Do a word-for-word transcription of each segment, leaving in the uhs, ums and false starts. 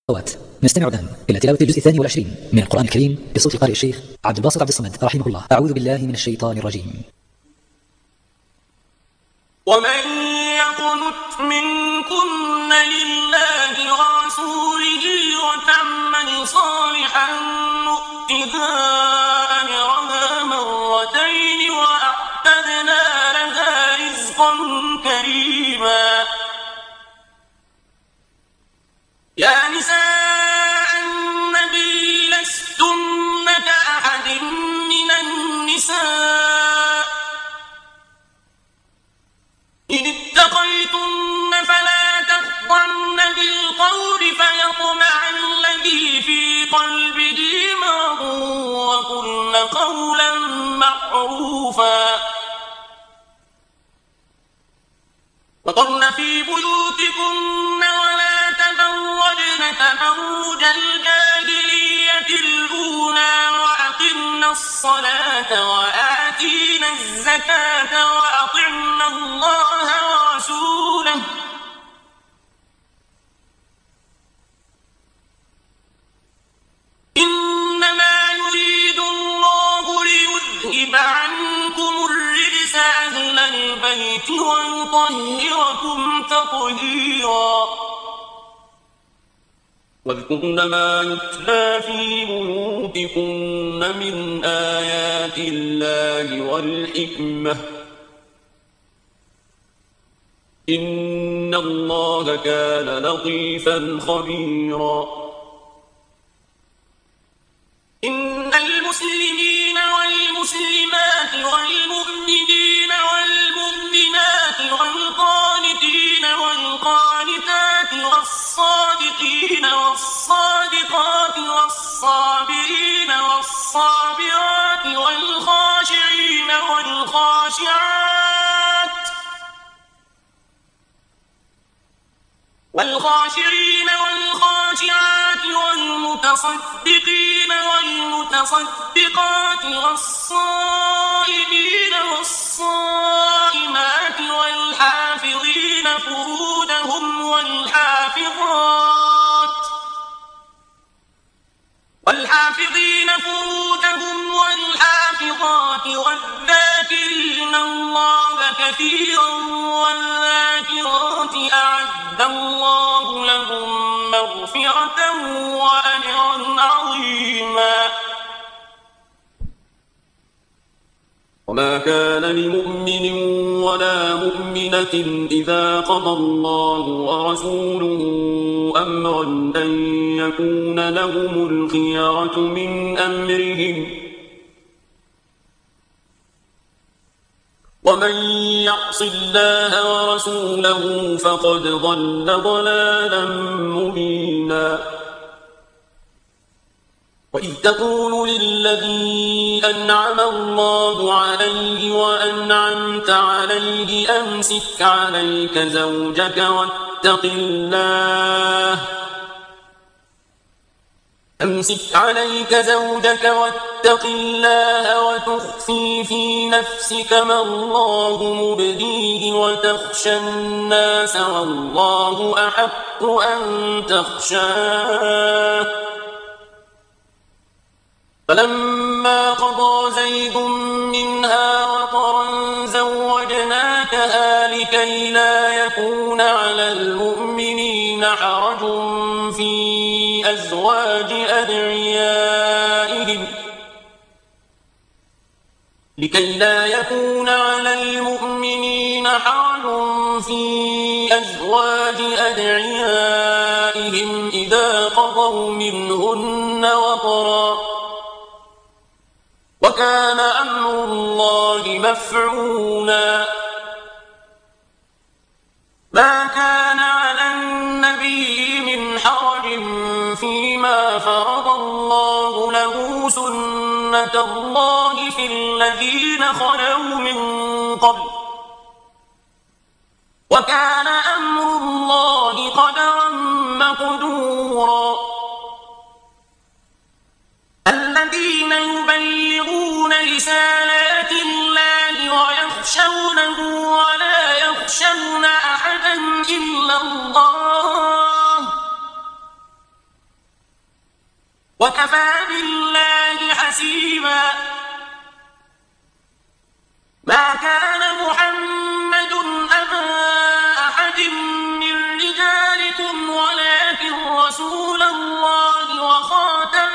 أخوات، نستمع الآن إلى تلاوة الجزء الثاني والعشرين من القرآن الكريم بصوت القارئ الشيخ عبد الباسط عبد الصمد رحمه الله. أعوذ بالله من الشيطان الرجيم. ومن يقنت منكن لله ورسوله وتعمل صالحا نؤتها أجرها مرتين وأعتدنا لها رزقا كريما. يا نساء النبي لستن كأحد من النساء إن اتقيتن فلا تخضعن بالقول فيطمع الذي في قلبه مرض وقلن قولا معروفا وقرن في بيوتكن ولا تبرجن تبرج الجاهلية الأولى وأقمنا الصلاة وآتينا الزكاة وأطعنا الله ورسوله إنما يريد الله ليذهب عنكم الرجس أهل البيت ويطهركم تطهيرا. واذكرن ما يتلى في بيوتكن من آيات الله والحكمة إن الله كان لطيفا خبيرا. إن المسلمين والمسلمات والمؤمنين والمؤمنات والقانتين والقانتات والصادقين والصادقات والصابرين والصابرات والخاشعين والخاشعات والخاشعين والخاشعات والمتصدقين والمتصدقات والصائمين والصائمات والحافظين فروجهم والحافظات والحافظين فروجهم والحافظات والذاكرين الله كثيرا والذاكرات أعد الله لهم مغفرة وأجرا عظيما. وما كان لمؤمن ولا مؤمنة إذا قضى الله ورسوله أمرا أن يكون لهم الخيرة من أمرهم ومن يعص الله ورسوله فقد ضل ضلالا مبينا. وإذ تقول للذي أنعم الله عليه وأنعمت عليه أمسك عليك زوجك واتق الله أمسك عليك زوجك واتق الله وتخفي في نفسك ما الله مبديه وتخشى الناس والله أحق أن تخشاه. فلما قضى زيد منها وطرا زوجناكها لكي لا يكون على المؤمنين حرج في أزواج أدعيائهم لكي لا يكون على المؤمنين حرج في أزواج أدعيائهم إذا قضوا منهن وطرا وكان أمر الله مفعولا. ما كان على النبي من حرج فيما فرض الله له سنة الله في الذين خلوا من قبل وكان أمر الله قدرا مقدورا. الذين يبلغون رسالات الله ويخشونه ولا يخشون أحدا إلا الله وكفى بالله حسيبا. ما كان محمد أبا أحد من رجالكم ولكن رسول الله وخاتم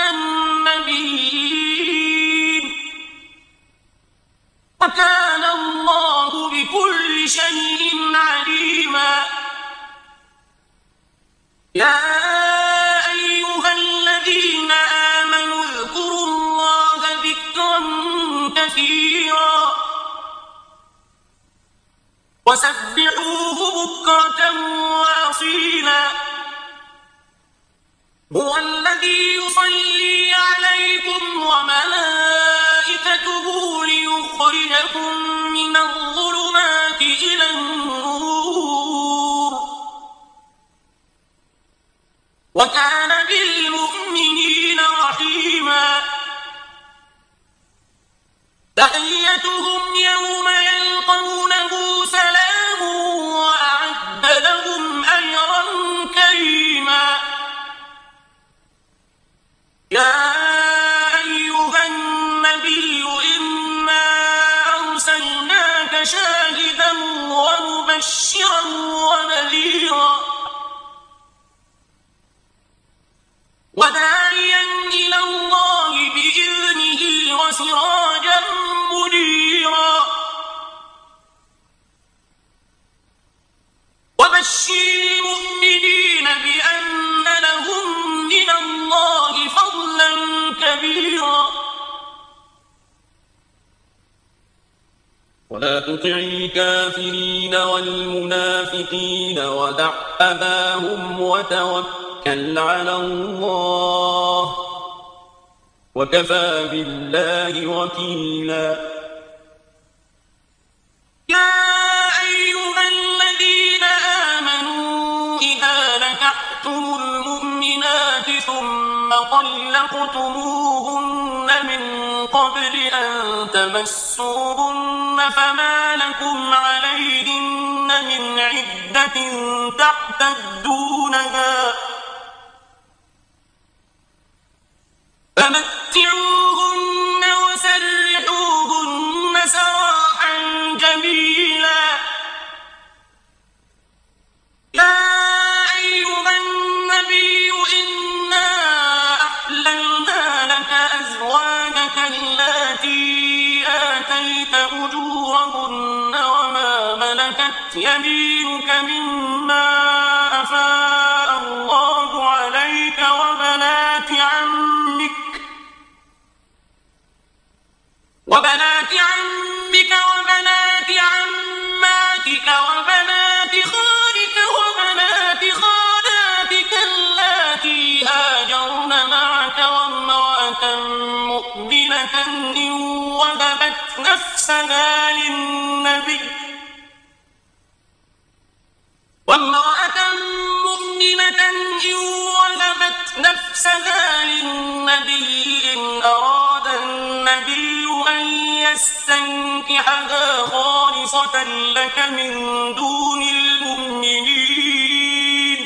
النبيين وكان الله بكل شيء عليما. يا أيها الذين آمنوا اذكروا الله ذكرا كثيرا وسبحوه بكرة وأصيلا. هو الذي يصلي عليكم وملائكته ليخرجكم من الظلمات إلى النور وكان بالمؤمنين رحيما. تحيتهم يوم يلقونه سلام وأعد لهم أجرا كريما. يا أيها النبي إنا أرسلناك شاهدا ومبشرا ونذيرا وداعيا إلى الله بإذنه وسراجا منيرا. وبشر المؤمنين بأن لهم من الله فضلا كبيرا. ولا تطع الكافرين والمنافقين ودع أذاهم وتوكل على الله وكفى بالله وكيلا. يا أيها الذين آمنوا إذا نكحتم المؤمنات ثم طلقتموهن من قبل أن تمسوهن فما لكم عليهن من عدة تعتدونها فمتعوهن وسرحوهن سراحا جميلا. يا أيها النبي إنا أحللنا لك أزواجك اللاتي آتيت أجورهن وما ملكت يمينك مما أفاء الله عليك وبنات عمك وبنات عمك وبنات عماتك وبنات خالك وبنات خالاتك اللاتي هاجرن معك وامرأة مؤمنة إن وهبت نفسها للنبي وامرأة مؤمنة إن وهبت نفسها للنبي إن أراد النبي أن يستنكحها خالصة لك من دون المؤمنين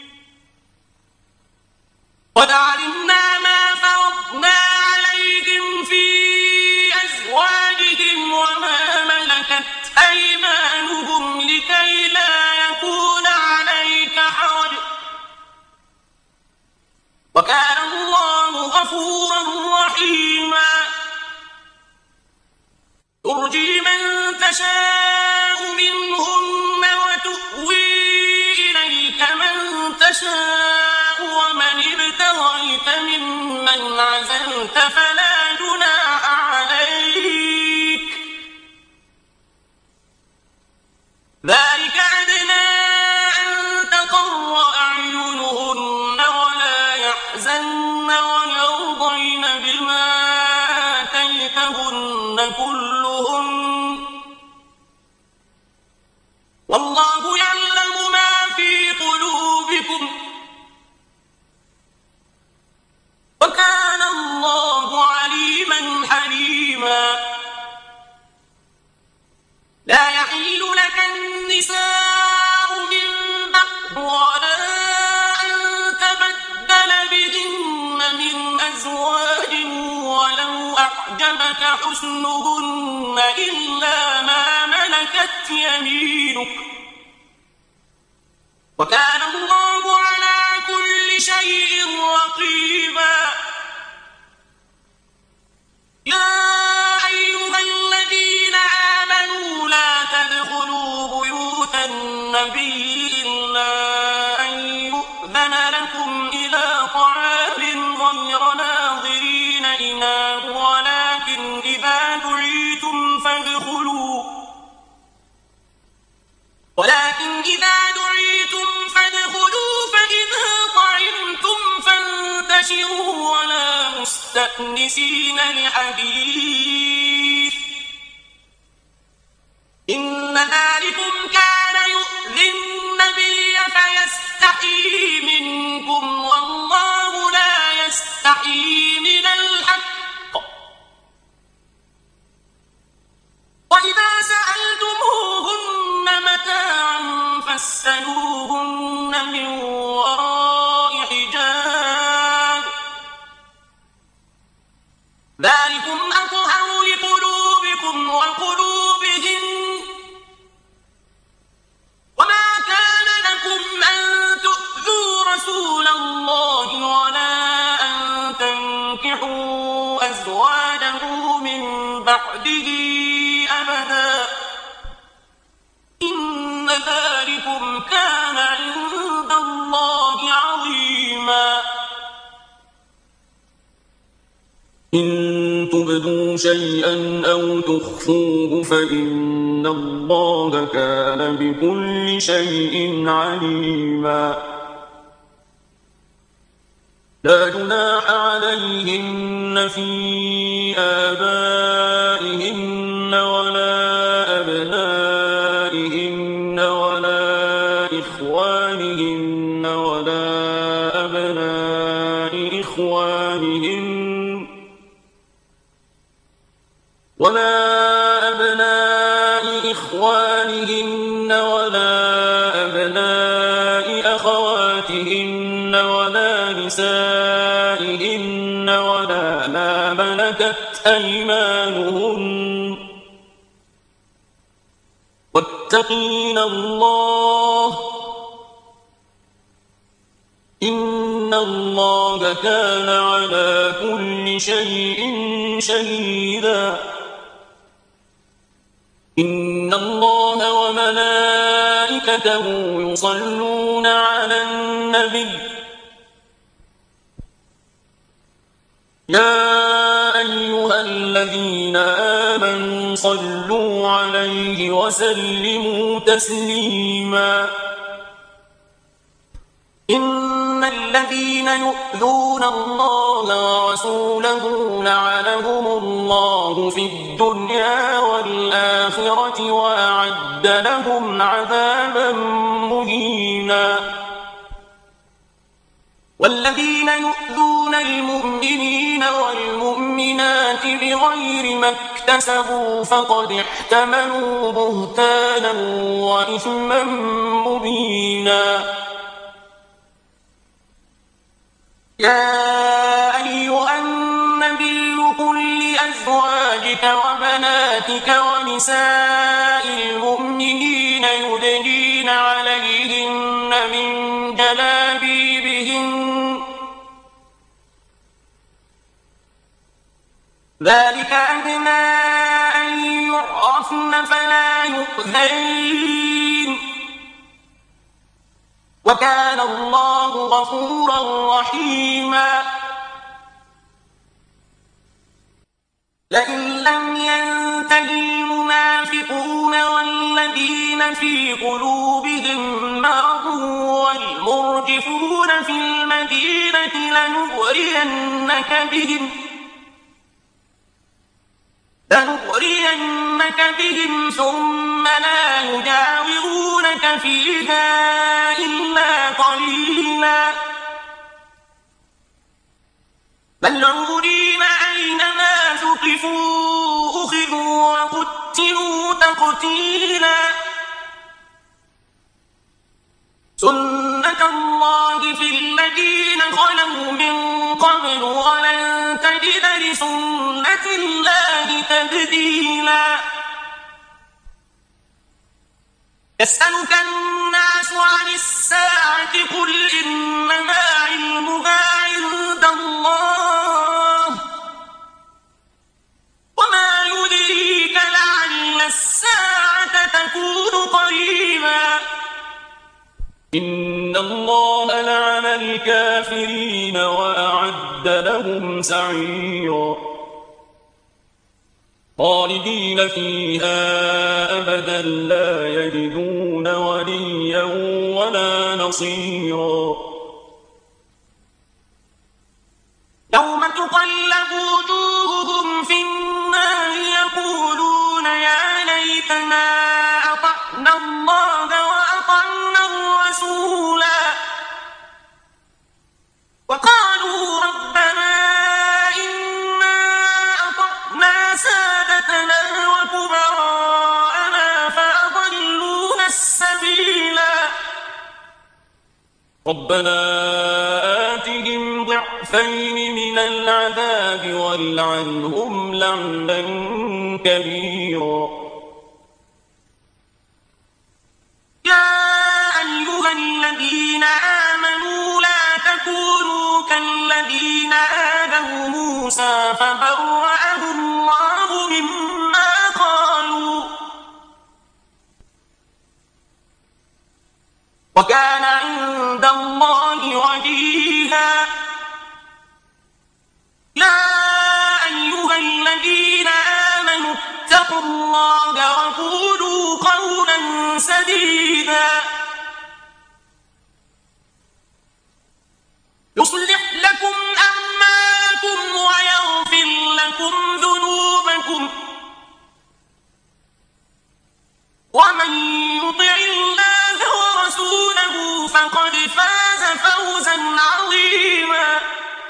قد علمنا ما فرضنا عليهم في أزواجهم وما ملكت أيمانهم لكي لا يكون عليك حرج وكان الله غفورا رحيما. ترجي من تشاء منهن وتؤوي إليك من تشاء ومن ابتغيت ممن عزلت فلا جناح عليك ذلك أدنى أن تقر أعينهن ولا يحزن ويرضين بما آتيتهن كلهن والله يعلم ما في قلوبكم وكان الله عليما حليما. لا يحل لك النساء من بعد ولا أن تبدل بهن من يعجبك حسنهن إلا ما ملكت يمينك وكان الله على كل شيء رقيبا. يا أيها الذين آمنوا لا تدخلوا بيوت النبي إلا أن يؤذن لكم إلى طعام غير ناظرين إناه ولكن إذا دعيتم فادخلوا ولكن إذا دعيتم فادخلوا فإذا طعمتم فانتشروا ولا مستأنسين لحديث إن ذلكم كان يؤذي النبي فيستحيي منكم والله لا يستحيي من الحق. وإذا سألتموهن متاعا فاسألوهن من وراء حجاب ذلكم أطهر لقلوبكم وقلوبهم. وما كان لكم أن تؤذوا رسول الله ولا أن تنكحوا أزواجه من بعده أبدا إن ذلكم كان عند الله عظيما. إن تبدوا شيئا أو تخفوه فإن الله كان بكل شيء عليما. لا جناح عليهن في آبائهن ولا أبنائهن ولا إخوانهن ولا أبناء إخوانهن ولا أبناء إخوانهن ولا أبناء أخواتهن ولا نسائهن ولا ما ملكت أيمانهن واتقين الله إن الله كان على كل شيء شهيدا. إن الله وملائكته يصلون على النبي يا أيها الذين آمنوا صلوا عليه وسلموا تسليما. إن الذين يؤذون الله ورسوله لعنهم الله في الدنيا والآخرة وأعد لهم عذابا مهينا. والذين يؤذون المؤمنين والمؤمنات بغير ما اكتسبوا فقد احتملوا بهتانا وإثما مبينا. يا أيها النبي قل لأزواجك وبناتك ونساء المؤمنين يدنين عليهن من جلابيبهن ذلك أدنى أن يعرفن فلا يؤذين وكان الله غفورا رحيما. لئن لم ينته المنافقون والذين في قلوبهم مرض والمرجفون في المدينة لنغرينك بهم لنغرينك بهم ثم لا يجاورونك فيها إلا قليلا ملعونين أينما ثقفوا أخذوا وقتلوا تقتيلا. سنة الله في الذين خلوا من قبل ولن تجد تجد لسنة الله تبديلا يسألك الناس عن الساعة قل إنما علمها عند الله وما يدريك لعل الساعة تكون قريبا إن الله لعن الكافرين وأعد لهم سعيرا خالدين فيها أبدا لا يجدون وليا ولا نصيرا يوم تقلب وجوههم في النار يقولون يا ليتنا أطعنا الله وأطعنا الرسولا وقالوا ربنا إنا أطعنا سادتنا وكبراءنا فأضلونا السبيلا ربنا آتهم ضعفين من العذاب والعنهم لعنا كبيرا يا أيها الذين آمنوا لا تكونوا كالذين آذوا موسى فبرأه الله مما قالوا وكان عند الله وجيها يا أيها الذين آمنوا اتقوا الله وقولوا قولا سديدا يصلح لكم أعمالكم ويغفر لكم ذنوبكم ومن يطع الله ورسوله فقد فاز فوزا عظيما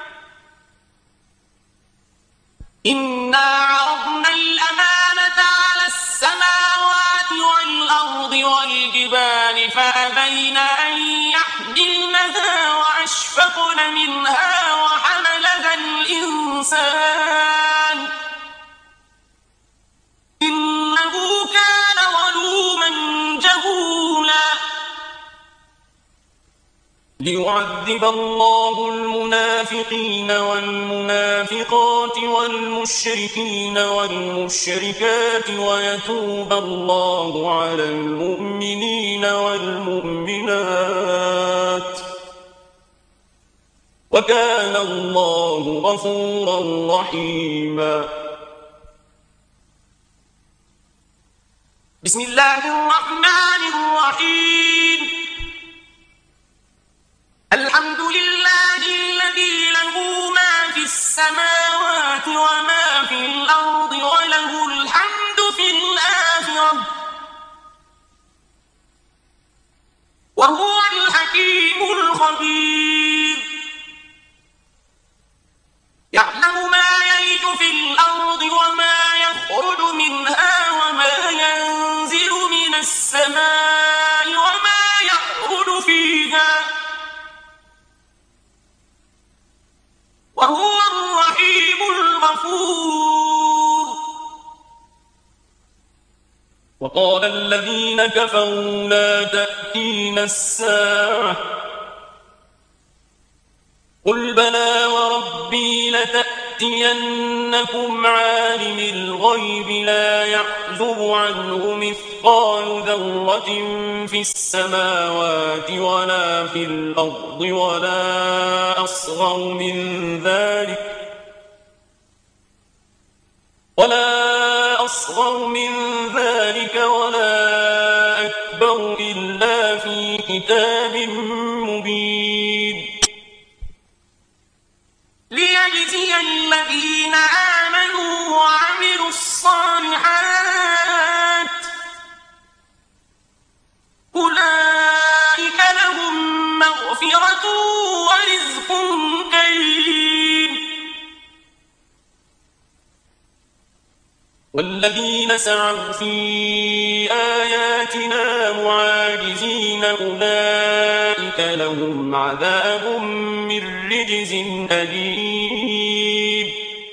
إنا عرضنا الأمانة على السماوات والأرض والجبال فأبين أن يحملنها وأشفقن منها وحملها الإنسان إنه كان ظلوما جهولا ليعذب الله المنافقين والمنافقات والمشركين والمشركات ويتوب الله على المؤمنين والمؤمنات وكان الله غفورا رحيما بسم الله الرحمن الرحيم الحمد لله الذي له ما في السماوات وما في الأرض وله الحمد في الآخرة وهو الحكيم الخبير يعلم ما يلج في الأرض وما يخرج منها وما ينزل من السماء وما يعرج فيها وهو الرحيم الغفور وقال الذين كفروا لا تأتينا الساعة قل بلى وربي لتأتينكم عالم الغيب لا يعزب عنه مثقال ذرة في السماوات ولا في الأرض ولا أصغر من ذلك ولا أصغر من ذلك ولا أكبر إلا في كتاب مبين ليجزي الذين آمنوا وعملوا الصالحات أولئك لهم مغفرة ورزق كريم والذين سعوا في آياتنا معاجزين أولئك لهم عذاب من رجز أليم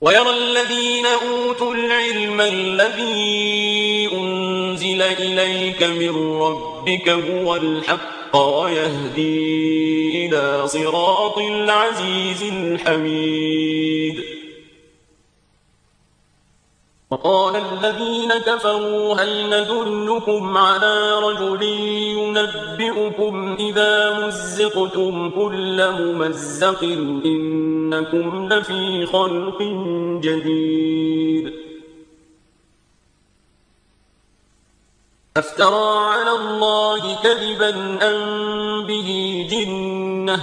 ويرى الذين أوتوا العلم الذي أنزل إليك من ربك هو الحق ويهدي إلى صراط العزيز الحميد. وقال الذين كفروا هل ندلكم على رجل ينبئكم إذا مزقتم كل ممزق إنكم لفي خلق جديد. أفترى على الله كذبا أم به جنة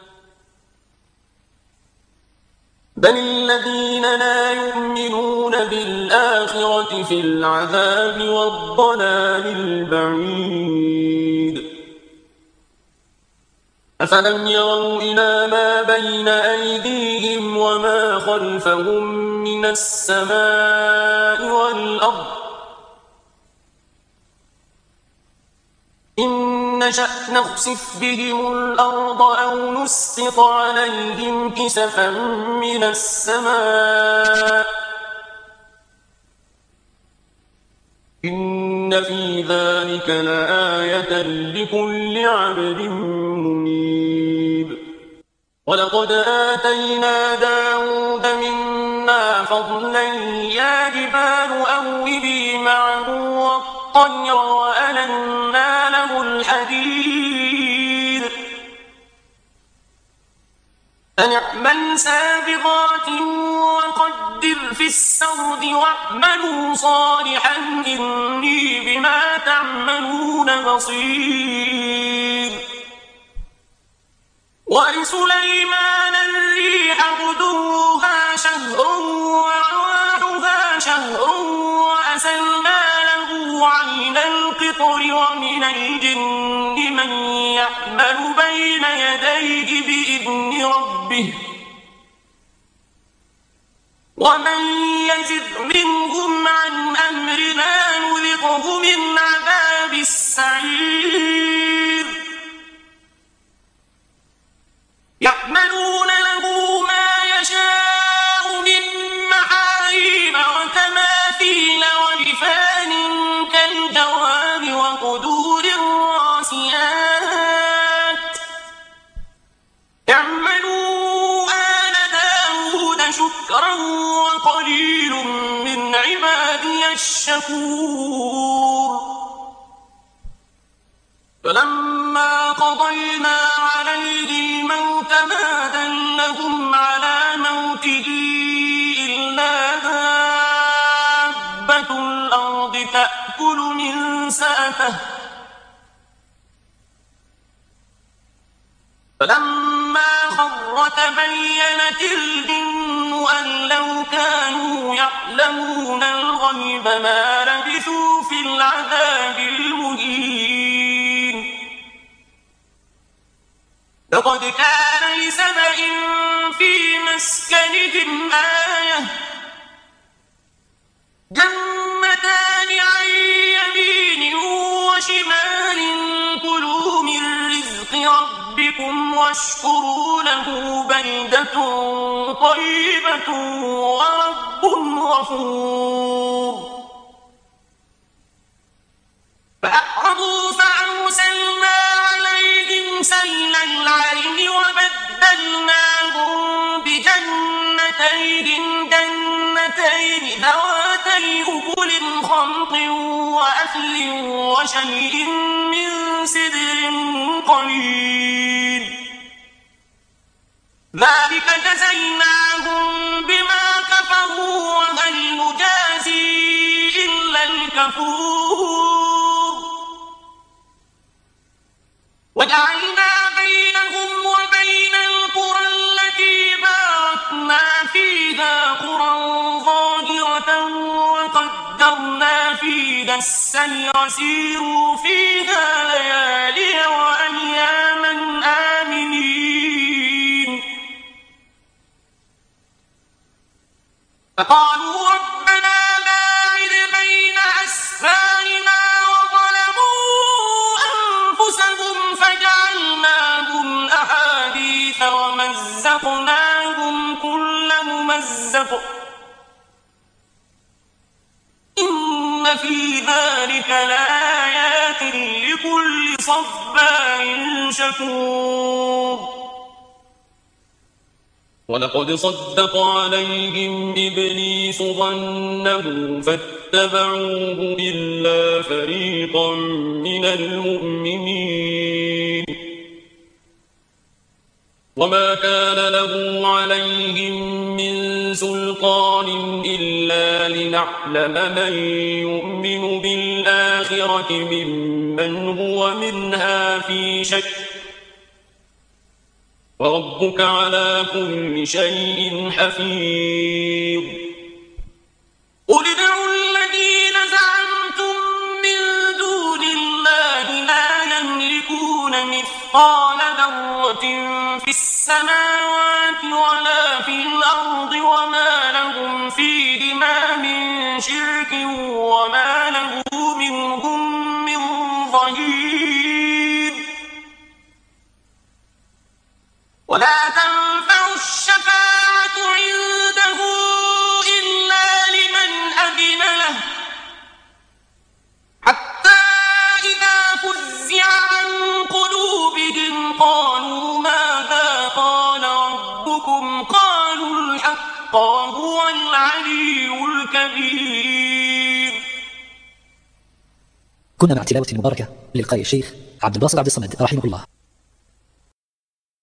بل الذين لا يؤمنون بالآخرة في العذاب والضلال البعيد. أفلم يروا إلى ما بين أيديهم وما خلفهم من السماء والأرض إن نشأ نخسف بهم الأرض أو نسقط عليهم كسفا من السماء إن في ذلك لآية لكل عبد منيب. ولقد آتينا داود منا فضلا يا جبال أوبي معه والطير وألنا له الحديد أن اعمل سابغات وقدر في السرد واعملوا صالحا إني بما تعملون بصير. ولسليمان الريح غدوها شهر ورواحها شهر وأسلنا له عين القطر ومن الجن من يعمل بين يديه بإذن ربه ومن يزغ منهم عن أمرنا نذقه من عذاب السعير. يعملون له ما يشاء من محاريب وتماثيل وجفان كالجواب وقدور الراسيات اعملوا آل داود شكرا وقليل من عبادي الشكور. فلما قضينا عليه الموت ما دلهم على موته إلا دابة الأرض تأكل من سأته فلما خر تبينت الجن أن لو كانوا يعلمون الغيب ما لبثوا في العذاب المهين. لقد كان لسبإ في مسكنهم آية جنتان عن يمين وشمال كلوا من رزق ربكم واشكروا له بلدة طيبة ورب غفور. فأعرضوا فأرسلنا عليهم سيل العرم وبدلناهم بجنتين جنتين ذواتي أكل خمط وأثل وشيء من سدر قليل ذلك جزيناهم بما كفروا وهل نجازي إلا الكفور. وجعلنا بينهم وبين القرى التي باركنا فيها قرى ظاهرة وقدرنا فيها السير سيروا فيها ليالي وأياما آمنين. فقالوا ربنا باعد بين أسفارنا وظلموا أنفسهم فجعلناهم أحاديث ومزقناهم كل ممزق إن في ذلك لآيات لكل صبار شكور. ولقد صدق عليهم إبليس ظنه فاتبعوه إلا فريقا من المؤمنين وما كان له عليهم من سلطان إلا لنعلم من يؤمن بالآخرة ممن هو منها في شك وربك على كل شيء حفيظ. قل ادعوا الذين زعمتم من دون الله لا يملكون مثقال ذرة في السماوات ولا في الأرض وما لهم فيهما من شرك وما له منهم من ظهير. ولا تنفع الشفاعة عنده إلا لمن أذن له حتى إذا فزع عن قلوبهم قالوا ماذا قال ربكم قالوا الحق وهو العلي الكبير. كنا مع تلاوة مباركة للقارئ الشيخ عبد الباسط عبد الصمد رحمه الله.